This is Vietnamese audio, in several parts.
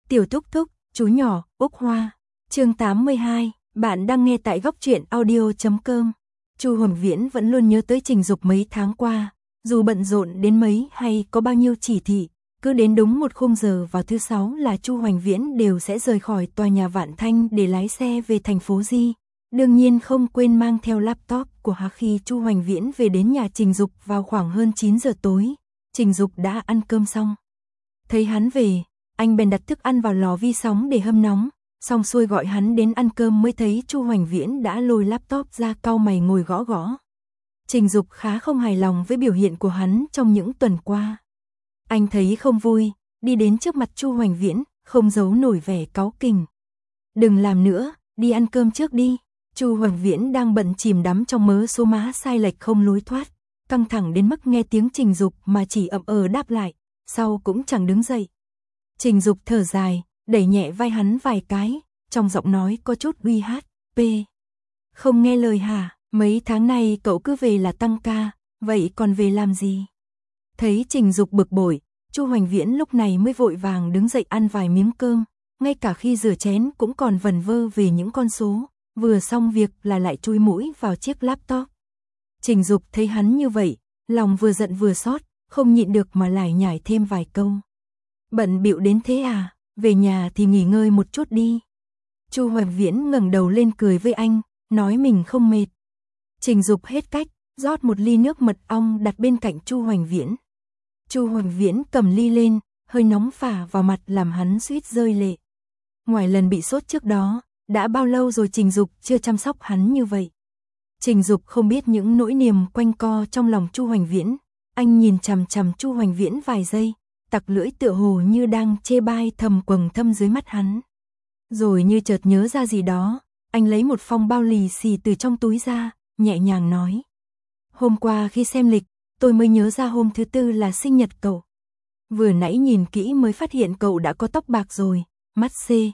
Tiểu Thúc Thúc, chú nhỏ, Úc Hoa. Chương 82, bạn đang nghe tại góc truyện audio.com. Chu Hoằng Viễn vẫn luôn nhớ tới Trình Dục mấy tháng qua, dù bận rộn đến mấy hay có bao nhiêu chỉ thị, cứ đến đúng một khung giờ vào thứ Sáu là Chu Hoằng Viễn đều sẽ rời khỏi tòa nhà Vạn Thanh để lái xe về thành phố Di. Đương nhiên không quên mang theo laptop của hắn. Khi Chu Hoằng Viễn về đến nhà Trình Dục vào khoảng hơn 9 giờ tối, Trình Dục đã ăn cơm xong. Thấy hắn về, anh bèn đặt thức ăn vào lò vi sóng để hâm nóng, xong xuôi gọi hắn đến ăn cơm mới thấy Chu Hoằng Viễn đã lôi laptop ra cau mày ngồi gõ gõ. Trình Dục khá không hài lòng với biểu hiện của hắn trong những tuần qua. Anh thấy không vui, đi đến trước mặt Chu Hoằng Viễn, không giấu nổi vẻ cáu kỉnh. Đừng làm nữa, đi ăn cơm trước đi. Chu Hoằng Viễn đang bận chìm đắm trong mớ số má sai lệch không lối thoát, căng thẳng đến mức nghe tiếng Trình Dục mà chỉ ậm đáp lại, sau cũng chẳng đứng dậy. Trình Dục thở dài, đẩy nhẹ vai hắn vài cái, trong giọng nói có chút uy hát, "P. Không nghe lời hả? Mấy tháng này cậu cứ về là tăng ca, vậy còn về làm gì?" Thấy Trình Dục bực bội, Chu Hoằng Viễn lúc này mới vội vàng đứng dậy ăn vài miếng cơm, ngay cả khi rửa chén cũng còn vẩn vơ về những con số, vừa xong việc là lại chui mũi vào chiếc laptop. Trình Dục thấy hắn như vậy, lòng vừa giận vừa xót, không nhịn được mà lải nhải thêm vài câu. "Bận bịu đến thế à, về nhà thì nghỉ ngơi một chút đi." Chu Hoằng Viễn ngẩng đầu lên cười với anh, nói mình không mệt. Trình Dục hết cách, rót một ly nước mật ong đặt bên cạnh Chu Hoằng Viễn. Chu Hoằng Viễn cầm ly lên, hơi nóng phả vào mặt làm hắn suýt rơi lệ. Ngoài lần bị sốt trước đó, đã bao lâu rồi Trình Dục chưa chăm sóc hắn như vậy. Trình Dục không biết những nỗi niềm quanh co trong lòng Chu Hoằng Viễn, anh nhìn chằm chằm Chu Hoằng Viễn vài giây, tặc lưỡi tựa hồ như đang chê bai thầm quầng thâm dưới mắt hắn. Rồi như chợt nhớ ra gì đó, anh lấy một phong bao lì xì từ trong túi ra, nhẹ nhàng nói: "Hôm qua khi xem lịch, tôi mới nhớ ra hôm thứ Tư là sinh nhật cậu. Vừa nãy nhìn kỹ mới phát hiện cậu đã có tóc bạc rồi, mắt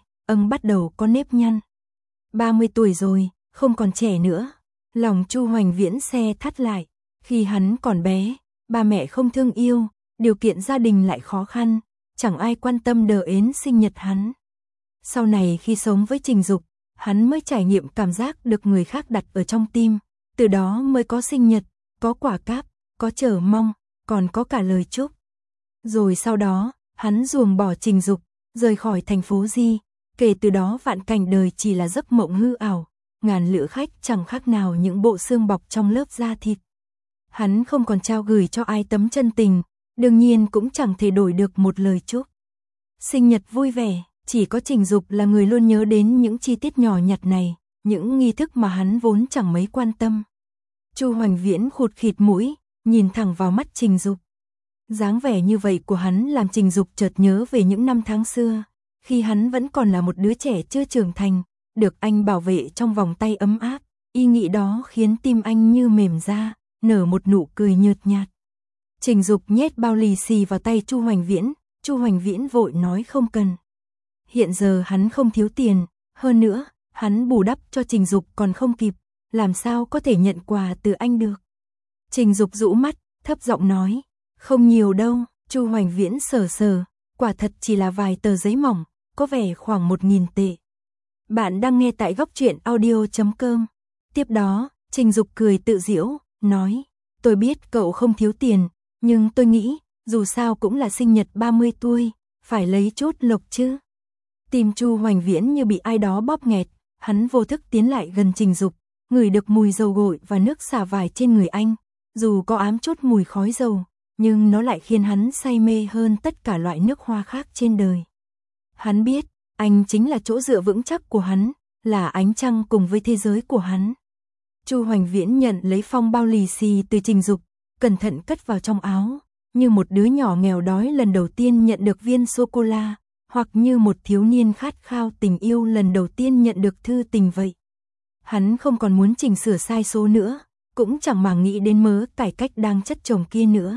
bắt đầu có nếp nhăn. 30 tuổi rồi, không còn trẻ nữa." Lòng Chu Hoằng Viễn se thắt lại, khi hắn còn bé, ba mẹ không thương yêu, điều kiện gia đình lại khó khăn, chẳng ai quan tâm đờ ến sinh nhật hắn. Sau này khi sống với Trình Dục, hắn mới trải nghiệm cảm giác được người khác đặt ở trong tim, từ đó mới có sinh nhật, có quả cáp, có chờ mong, còn có cả lời chúc. Rồi sau đó, hắn ruồng bỏ Trình Dục, rời khỏi thành phố Di, kể từ đó vạn cảnh đời chỉ là giấc mộng hư ảo, ngàn lữ khách chẳng khác nào những bộ xương bọc trong lớp da thịt. Hắn không còn trao gửi cho ai tấm chân tình, đương nhiên cũng chẳng thể đổi được một lời chúc. Sinh nhật vui vẻ, chỉ có Trình Dục là người luôn nhớ đến những chi tiết nhỏ nhặt này, những nghi thức mà hắn vốn chẳng mấy quan tâm. Chu Hoằng Viễn khụt khịt mũi, nhìn thẳng vào mắt Trình Dục. Dáng vẻ như vậy của hắn làm Trình Dục chợt nhớ về những năm tháng xưa, khi hắn vẫn còn là một đứa trẻ chưa trưởng thành, được anh bảo vệ trong vòng tay ấm áp, ý nghĩ đó khiến tim anh như mềm ra, nở một nụ cười nhợt nhạt. Trình Dục nhét bao lì xì vào tay Chu Hoằng Viễn, Chu Hoằng Viễn vội nói không cần. Hiện giờ hắn không thiếu tiền, hơn nữa, hắn bù đắp cho Trình Dục còn không kịp, làm sao có thể nhận quà từ anh được. Trình Dục rũ mắt, thấp giọng nói: "Không nhiều đâu." Chu Hoằng Viễn sờ, quả thật chỉ là vài tờ giấy mỏng, có vẻ khoảng 1.000 tệ. Bạn đang nghe tại góc truyện audio.com. Tiếp đó, Trình Dục cười tự giễu, nói: "Tôi biết cậu không thiếu tiền, nhưng tôi nghĩ, dù sao cũng là sinh nhật 30 tuổi, phải lấy chút lộc chứ." Tim Chu Hoằng Viễn như bị ai đó bóp nghẹt, hắn vô thức tiến lại gần Trình Dục, ngửi được mùi dầu gội và nước xả vải trên người anh, dù có ám chút mùi khói dầu, nhưng nó lại khiến hắn say mê hơn tất cả loại nước hoa khác trên đời. Hắn biết, anh chính là chỗ dựa vững chắc của hắn, là ánh trăng cùng với thế giới của hắn. Chu Hoằng Viễn nhận lấy phong bao lì xì từ Trình Dục, cẩn thận cất vào trong áo, như một đứa nhỏ nghèo đói lần đầu tiên nhận được viên sô-cô-la, hoặc như một thiếu niên khát khao tình yêu lần đầu tiên nhận được thư tình vậy. Hắn không còn muốn chỉnh sửa sai số nữa, cũng chẳng màng nghĩ đến mớ cải cách đang chất chồng kia nữa.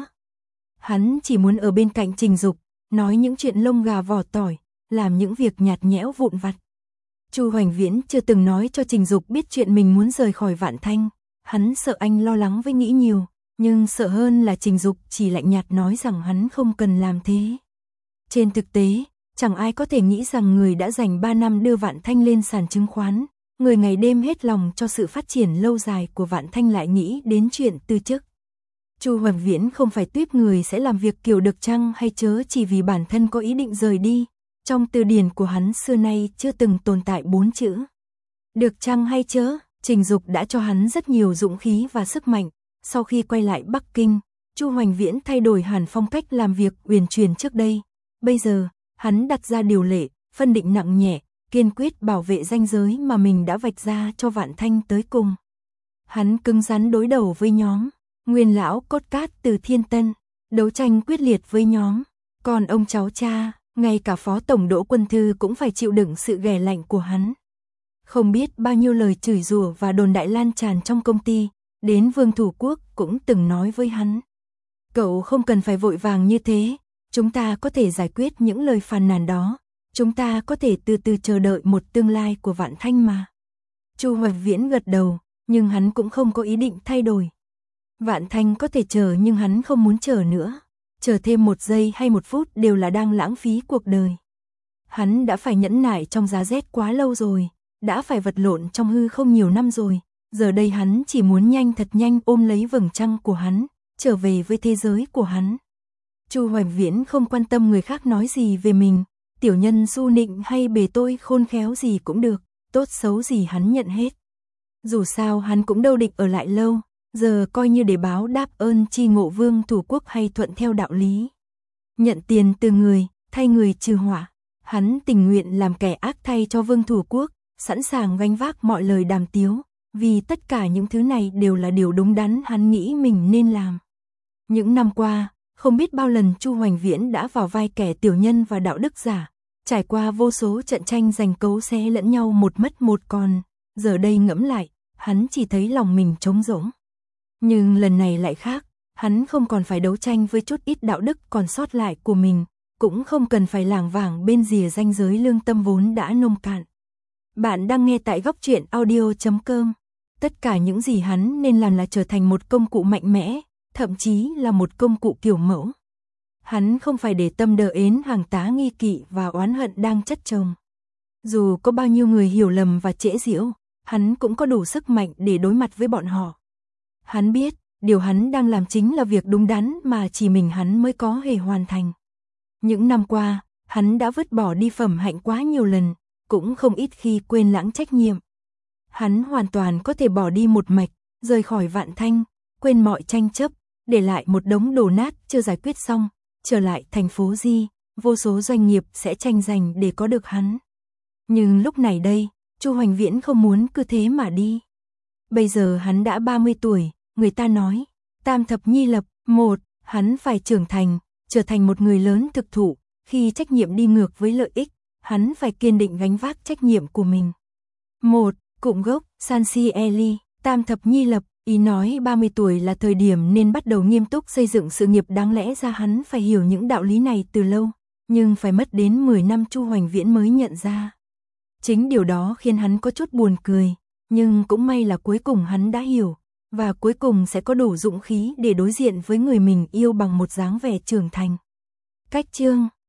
Hắn chỉ muốn ở bên cạnh Trình Dục, nói những chuyện lông gà vỏ tỏi, làm những việc nhạt nhẽo vụn vặt. Chu Hoằng Viễn chưa từng nói cho Trình Dục biết chuyện mình muốn rời khỏi Vạn Thanh, hắn sợ anh lo lắng với nghĩ nhiều, nhưng sợ hơn là Trình Dục chỉ lạnh nhạt nói rằng hắn không cần làm thế. Trên thực tế, Chẳng ai có thể nghĩ rằng người đã dành 3 năm đưa Vạn Thanh lên sàn chứng khoán, người ngày đêm hết lòng cho sự phát triển lâu dài của Vạn Thanh lại nghĩ đến chuyện từ chức. Chu Hoằng Viễn không phải tuýp người sẽ làm việc kiểu được chăng hay chớ chỉ vì bản thân có ý định rời đi. Trong từ điển của hắn xưa nay chưa từng tồn tại 4 chữ được chăng hay chớ. Trình Dục đã cho hắn rất nhiều dũng khí và sức mạnh. Sau khi quay lại Bắc Kinh, Chu Hoằng Viễn thay đổi hẳn phong cách làm việc uyển chuyển trước đây. Bây giờ, hắn đặt ra điều lệ, phân định nặng nhẹ, kiên quyết bảo vệ ranh giới mà mình đã vạch ra cho Vạn Thanh tới cùng. Hắn cứng rắn đối đầu với nhóm Nguyên lão cốt cát từ Thiên Tân, đấu tranh quyết liệt với nhóm. Còn ông cháu cha, ngay cả Phó Tổng Đỗ Quân Thư cũng phải chịu đựng sự ghẻ lạnh của hắn. Không biết bao nhiêu lời chửi rủa và đồn đại lan tràn trong công ty, đến Vương Thủ Quốc cũng từng nói với hắn. Cậu không cần phải vội vàng như thế, chúng ta có thể giải quyết những lời phàn nàn đó, chúng ta có thể từ từ chờ đợi một tương lai của Vạn Thanh mà. Chu Hoằng Viễn gật đầu, nhưng hắn cũng không có ý định thay đổi. Vạn Thanh có thể chờ nhưng hắn không muốn chờ nữa. Chờ thêm 1 giây hay 1 phút đều là đang lãng phí cuộc đời. Hắn đã phải nhẫn nại trong giá rét quá lâu rồi, đã phải vật lộn trong hư không nhiều năm rồi. Giờ đây hắn chỉ muốn nhanh thật nhanh ôm lấy vầng trăng của hắn, trở về với thế giới của hắn. Chu Hoằng Viễn không quan tâm người khác nói gì về mình, tiểu nhân su nịnh hay bề tôi khôn khéo gì cũng được, tốt xấu gì hắn nhận hết. Dù sao hắn cũng đâu định ở lại lâu, giờ coi như để báo đáp ơn chi ngộ Vương Thủ Quốc hay thuận theo đạo lý. Nhận tiền từ người, thay người trừ họa, hắn tình nguyện làm kẻ ác thay cho Vương Thủ Quốc, sẵn sàng gánh vác mọi lời đàm tiếu, vì tất cả những thứ này đều là điều đúng đắn hắn nghĩ mình nên làm. Những năm qua, không biết bao lần Chu Hoằng Viễn đã vào vai kẻ tiểu nhân và đạo đức giả, trải qua vô số trận tranh giành cấu xé lẫn nhau một mất một còn, giờ đây ngẫm lại, hắn chỉ thấy lòng mình trống rỗng. Nhưng lần này lại khác, hắn không còn phải đấu tranh với chút ít đạo đức còn sót lại của mình, cũng không cần phải lảng vảng bên rìa ranh giới lương tâm vốn đã nông cạn. Bạn đang nghe tại Góc Truyện Audio.com. Tất cả những gì hắn nên làm là trở thành một công cụ mạnh mẽ, thậm chí là một công cụ kiểu mẫu. Hắn không phải để tâm đờ ến hàng tá nghi kỵ và oán hận đang chất chồng. Dù có bao nhiêu người hiểu lầm và trễ giễu, hắn cũng có đủ sức mạnh để đối mặt với bọn họ. Hắn biết, điều hắn đang làm chính là việc đúng đắn mà chỉ mình hắn mới có thể hoàn thành. Những năm qua, hắn đã vứt bỏ đi phẩm hạnh quá nhiều lần, cũng không ít khi quên lãng trách nhiệm. Hắn hoàn toàn có thể bỏ đi một mạch, rời khỏi Vạn Thanh, quên mọi tranh chấp, để lại một đống đổ nát chưa giải quyết xong, trở lại thành phố Di, vô số doanh nghiệp sẽ tranh giành để có được hắn. Nhưng lúc này đây, Chu Hoằng Viễn không muốn cứ thế mà đi. Bây giờ hắn đã 30 tuổi, người ta nói, tam thập nhi lập, một, hắn phải trưởng thành, trở thành một người lớn thực thụ, khi trách nhiệm đi ngược với lợi ích, hắn phải kiên định gánh vác trách nhiệm của mình. Một, cụm gốc, Sansi Eli, tam thập nhi lập, ý nói 30 tuổi là thời điểm nên bắt đầu nghiêm túc xây dựng sự nghiệp, đáng lẽ ra hắn phải hiểu những đạo lý này từ lâu, nhưng phải mất đến 10 năm Chu Hoằng Viễn mới nhận ra. Chính điều đó khiến hắn có chút buồn cười, nhưng cũng may là cuối cùng hắn đã hiểu, và cuối cùng sẽ có đủ dũng khí để đối diện với người mình yêu bằng một dáng vẻ trưởng thành. Cách chương